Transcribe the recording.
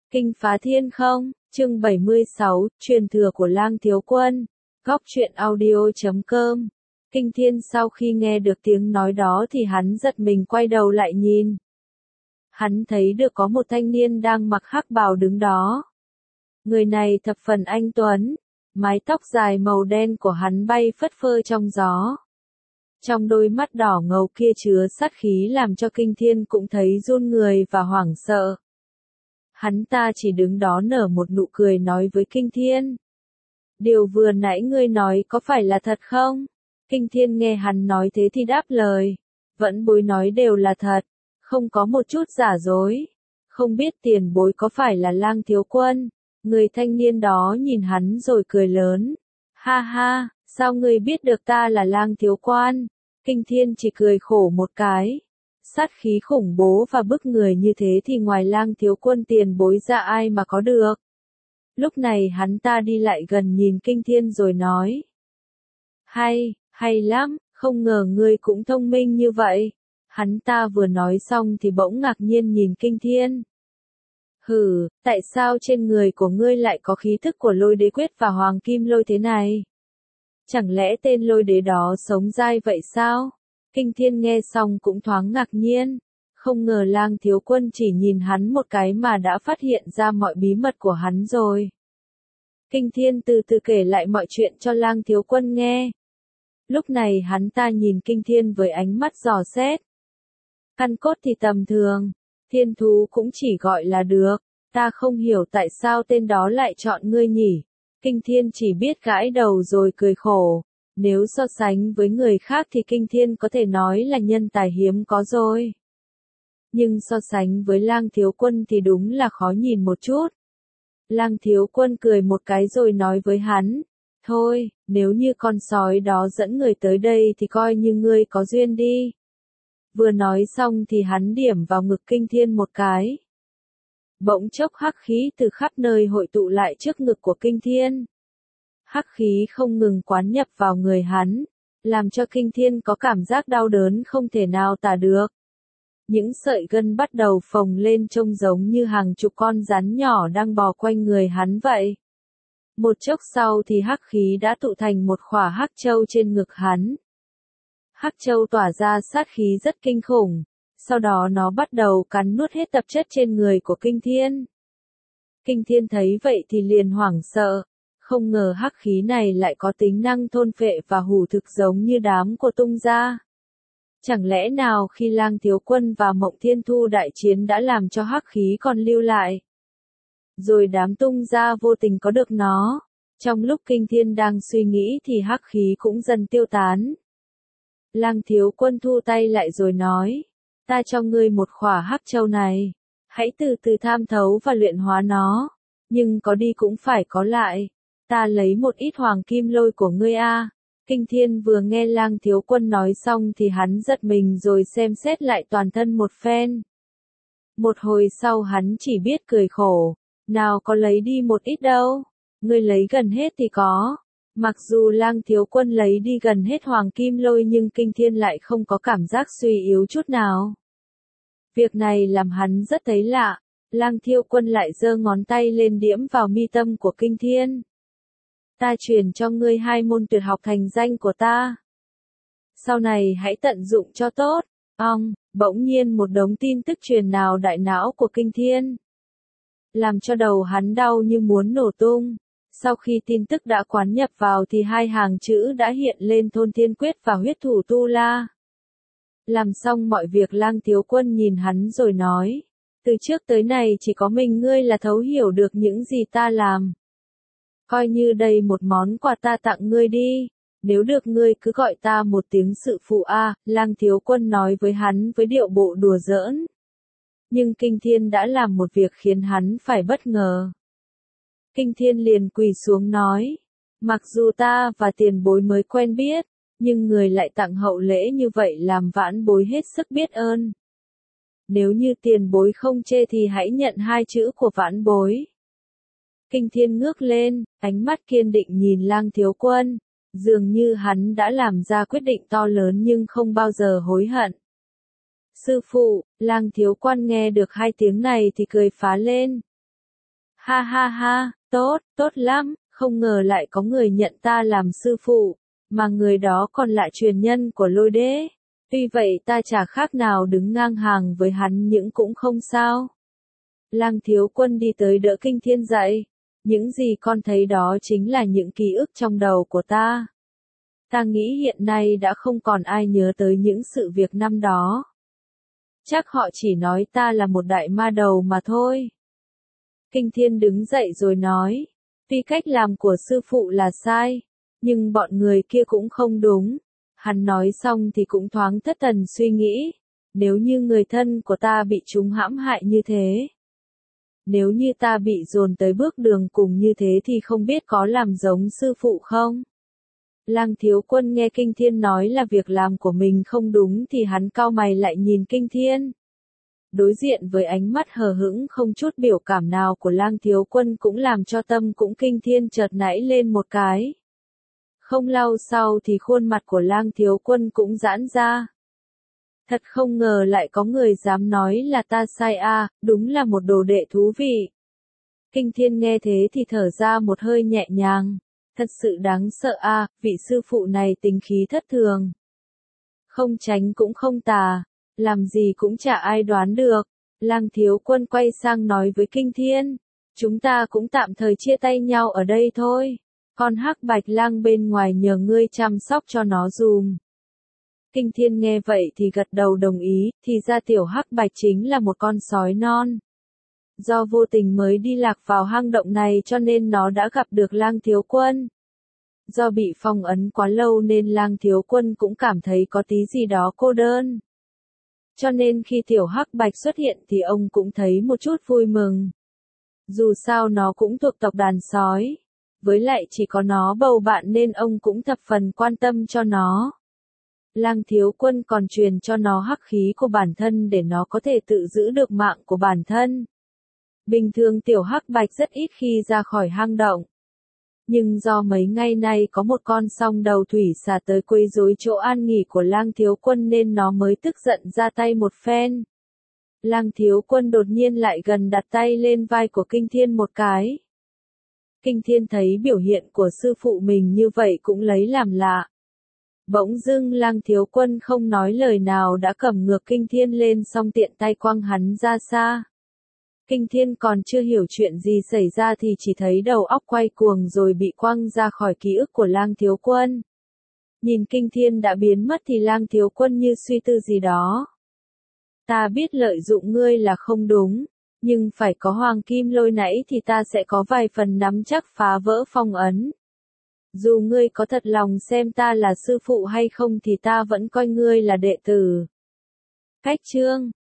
Kinh phá thiên không, chương 76, truyền thừa của Lang Thiếu Quân. Góc truyện audio.com. Kinh Thiên sau khi nghe được tiếng nói đó thì hắn giật mình quay đầu lại nhìn. Hắn thấy được có một thanh niên đang mặc hắc bào đứng đó. Người này thập phần anh tuấn, mái tóc dài màu đen của hắn bay phất phơ trong gió. Trong đôi mắt đỏ ngầu kia chứa sát khí làm cho Kinh Thiên cũng thấy run người và hoảng sợ. Hắn ta chỉ đứng đó nở một nụ cười nói với Kinh Thiên. Điều vừa nãy ngươi nói có phải là thật không? Kinh Thiên nghe hắn nói thế thì đáp lời. Vẫn bối nói đều là thật, không có một chút giả dối. Không biết tiền bối có phải là Lang Thiếu Quân? Người thanh niên đó nhìn hắn rồi cười lớn. Ha ha, sao ngươi biết được ta là Lang Thiếu Quân? Kinh Thiên chỉ cười khổ một cái. Sát khí khủng bố và bức người như thế thì ngoài Lang Thiếu Quân tiền bối ra ai mà có được. Lúc này hắn ta đi lại gần nhìn Kinh Thiên rồi nói. Hay lắm, không ngờ ngươi cũng thông minh như vậy. Hắn ta vừa nói xong thì bỗng ngạc nhiên nhìn Kinh Thiên. Hừ, tại sao trên người của ngươi lại có khí thức của Lôi Đế Quyết và Hoàng Kim Lôi thế này? Chẳng lẽ tên Lôi Đế đó sống dai vậy sao? Kinh Thiên nghe xong cũng thoáng ngạc nhiên. Không ngờ Lang Thiếu Quân chỉ nhìn hắn một cái mà đã phát hiện ra mọi bí mật của hắn rồi. Kinh Thiên từ từ kể lại mọi chuyện cho Lang Thiếu Quân nghe. Lúc này hắn ta nhìn Kinh Thiên với ánh mắt dò xét. Căn cốt thì tầm thường, thiên thú cũng chỉ gọi là được, ta không hiểu tại sao tên đó lại chọn ngươi nhỉ. Kinh Thiên chỉ biết gãi đầu rồi cười khổ. Nếu so sánh với người khác thì Kinh Thiên có thể nói là nhân tài hiếm có rồi. Nhưng so sánh với Lang Thiếu Quân thì đúng là khó nhìn một chút. Lang Thiếu Quân cười một cái rồi nói với hắn. Thôi, nếu như con sói đó dẫn người tới đây thì coi như ngươi có duyên đi. Vừa nói xong thì hắn điểm vào ngực Kinh Thiên một cái. Bỗng chốc hắc khí từ khắp nơi hội tụ lại trước ngực của Kinh Thiên. Hắc khí không ngừng quán nhập vào người hắn, làm cho Kinh Thiên có cảm giác đau đớn không thể nào tả được. Những sợi gân bắt đầu phồng lên trông giống như hàng chục con rắn nhỏ đang bò quanh người hắn vậy. Một chốc sau thì hắc khí đã tụ thành một khỏa hắc châu trên ngực hắn. Hắc châu tỏa ra sát khí rất kinh khủng, sau đó nó bắt đầu cắn nuốt hết tạp chất trên người của Kinh Thiên. Kinh Thiên thấy vậy thì liền hoảng sợ. Không ngờ hắc khí này lại có tính năng thôn phệ và hủ thực giống như đám của Tung Gia. Chẳng lẽ nào khi Lang Thiếu Quân và Mộng Thiên Thu đại chiến đã làm cho hắc khí còn lưu lại? Rồi đám Tung Gia vô tình có được nó. Trong lúc Kinh Thiên đang suy nghĩ thì hắc khí cũng dần tiêu tán. Lang Thiếu Quân thu tay lại rồi nói. Ta cho ngươi một khỏa hắc châu này. Hãy từ từ tham thấu và luyện hóa nó. Nhưng có đi cũng phải có lại. Ta lấy một ít hoàng kim lôi của ngươi a. Kinh Thiên vừa nghe Lang Thiếu Quân nói xong thì hắn giật mình rồi xem xét lại toàn thân một phen. Một hồi sau hắn chỉ biết cười khổ. Nào có lấy đi một ít đâu. Ngươi lấy gần hết thì có. Mặc dù Lang Thiếu Quân lấy đi gần hết hoàng kim lôi nhưng Kinh Thiên lại không có cảm giác suy yếu chút nào. Việc này làm hắn rất thấy lạ. Lang Thiếu Quân lại giơ ngón tay lên điểm vào mi tâm của Kinh Thiên. Ta truyền cho ngươi 2 môn tuyệt học thành danh của ta. Sau này hãy tận dụng cho tốt. Bỗng nhiên một đống tin tức truyền vào đại não của Kinh Thiên. Làm cho đầu hắn đau như muốn nổ tung. Sau khi tin tức đã quán nhập vào thì 2 hàng chữ đã hiện lên Thôn Thiên Quyết và Huyết Thủ Tu La. Làm xong mọi việc Lang Thiếu Quân nhìn hắn rồi nói. Từ trước tới nay chỉ có mình ngươi là thấu hiểu được những gì ta làm. Coi như đây một món quà ta tặng ngươi đi. Nếu được ngươi cứ gọi ta một tiếng sự phụ a. Lang Thiếu Quân nói với hắn với điệu bộ đùa giỡn. Nhưng Kinh Thiên đã làm một việc khiến hắn phải bất ngờ. Kinh Thiên liền quỳ xuống nói. Mặc dù ta và tiền bối mới quen biết, nhưng người lại tặng hậu lễ như vậy làm vãn bối hết sức biết ơn. Nếu như tiền bối không chê thì hãy nhận 2 chữ của vãn bối. Kinh Thiên ngước lên, ánh mắt kiên định nhìn Lang Thiếu Quân, dường như hắn đã làm ra quyết định to lớn nhưng không bao giờ hối hận. Sư phụ, Lang Thiếu Quân nghe được 2 tiếng này thì cười phá lên. Ha ha ha, tốt, tốt lắm, không ngờ lại có người nhận ta làm sư phụ, mà người đó còn là truyền nhân của Lôi Đế. Tuy vậy ta chả khác nào đứng ngang hàng với hắn nhưng cũng không sao. Lang Thiếu Quân đi tới đỡ Kinh Thiên dậy. Những gì con thấy đó chính là những ký ức trong đầu của ta. Ta nghĩ hiện nay đã không còn ai nhớ tới những sự việc năm đó. Chắc họ chỉ nói ta là một đại ma đầu mà thôi. Kinh Thiên đứng dậy rồi nói, tuy cách làm của sư phụ là sai, nhưng bọn người kia cũng không đúng. Hắn nói xong thì cũng thoáng thất thần suy nghĩ, nếu như người thân của ta bị chúng hãm hại như thế. Nếu như ta bị dồn tới bước đường cùng như thế thì không biết có làm giống sư phụ không? Lang Thiếu Quân nghe Kinh Thiên nói là việc làm của mình không đúng thì hắn cau mày lại nhìn Kinh Thiên. Đối diện với ánh mắt hờ hững không chút biểu cảm nào của Lang Thiếu Quân cũng làm cho tâm cũng Kinh Thiên chợt nảy lên một cái. Không lâu sau thì khuôn mặt của Lang Thiếu Quân cũng giãn ra. Thật không ngờ lại có người dám nói là ta sai a, đúng là một đồ đệ thú vị. Kinh Thiên nghe thế thì thở ra một hơi nhẹ nhàng. Thật sự đáng sợ a, vị sư phụ này tính khí thất thường. Không tránh cũng không tà, làm gì cũng chả ai đoán được. Lang Thiếu Quân quay sang nói với Kinh Thiên, chúng ta cũng tạm thời chia tay nhau ở đây thôi. Con hắc bạch lang bên ngoài nhờ ngươi chăm sóc cho nó dùm. Kinh Thiên nghe vậy thì gật đầu đồng ý, thì ra tiểu hắc bạch chính là một con sói non. Do vô tình mới đi lạc vào hang động này cho nên nó đã gặp được Lang Thiếu Quân. Do bị phong ấn quá lâu nên Lang Thiếu Quân cũng cảm thấy có tí gì đó cô đơn. Cho nên khi tiểu hắc bạch xuất hiện thì ông cũng thấy một chút vui mừng. Dù sao nó cũng thuộc tộc đàn sói. Với lại chỉ có nó bầu bạn nên ông cũng thập phần quan tâm cho nó. Lang Thiếu Quân còn truyền cho nó hắc khí của bản thân để nó có thể tự giữ được mạng của bản thân. Bình thường tiểu hắc bạch rất ít khi ra khỏi hang động. Nhưng do mấy ngày nay có một con song đầu thủy xà tới quấy rối chỗ an nghỉ của Lang Thiếu Quân nên nó mới tức giận ra tay một phen. Lang Thiếu Quân đột nhiên lại gần đặt tay lên vai của Kinh Thiên một cái. Kinh Thiên thấy biểu hiện của sư phụ mình như vậy cũng lấy làm lạ. Bỗng dưng Lang Thiếu Quân không nói lời nào đã cầm ngược Kinh Thiên lên xong tiện tay quăng hắn ra xa. Kinh Thiên còn chưa hiểu chuyện gì xảy ra thì chỉ thấy đầu óc quay cuồng rồi bị quăng ra khỏi ký ức của Lang Thiếu Quân. Nhìn Kinh Thiên đã biến mất thì Lang Thiếu Quân như suy tư gì đó. Ta biết lợi dụng ngươi là không đúng, nhưng phải có hoàng kim lôi nãy thì ta sẽ có vài phần nắm chắc phá vỡ phong ấn. Dù ngươi có thật lòng xem ta là sư phụ hay không thì ta vẫn coi ngươi là đệ tử. Cách chương